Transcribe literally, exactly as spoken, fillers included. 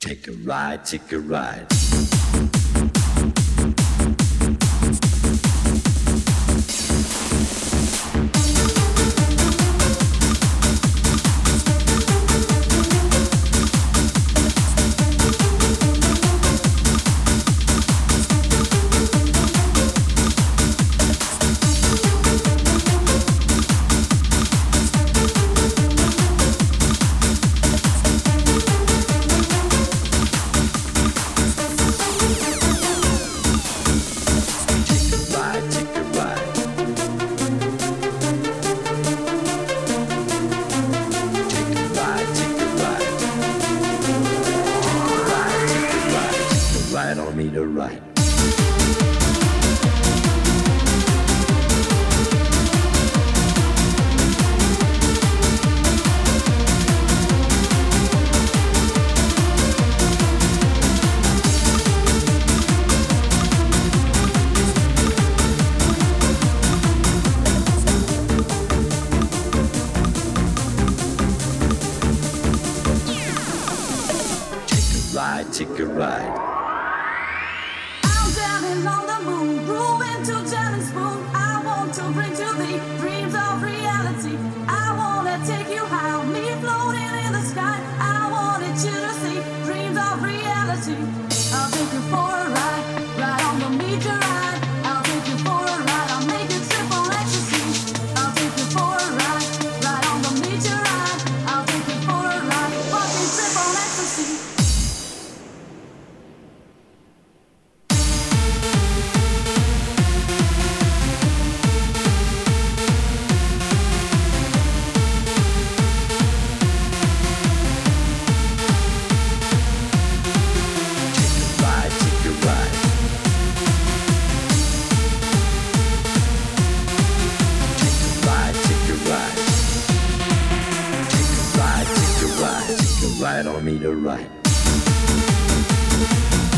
Take a ride, take a ride. Ride on me to ride. Ride, take a ride. I'm standing on the moon, grooving to Jelly Spoon. I want to bring to thee dreams of reality. I wanna take you high, me floating in the sky. I wanted you to see dreams of reality. I'll take you for a ride, ride on the meteor ride. I'll take you for a ride, I'll make you trip on ecstasy. I'll take you for a ride, ride on the meteor ride. I'll take you for a ride, fucking trip on ecstasy. Ride on me to ride.